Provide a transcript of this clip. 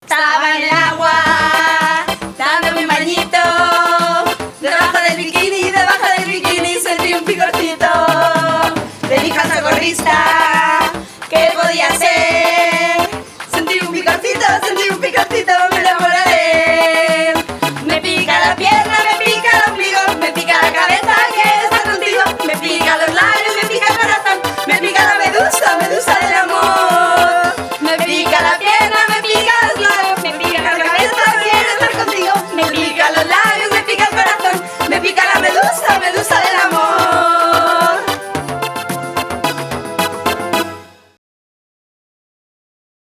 Estaba en el agua, dándome un bañito. Debajo del bikini sentí un picorcito. Le dije al socorrista que podía ser.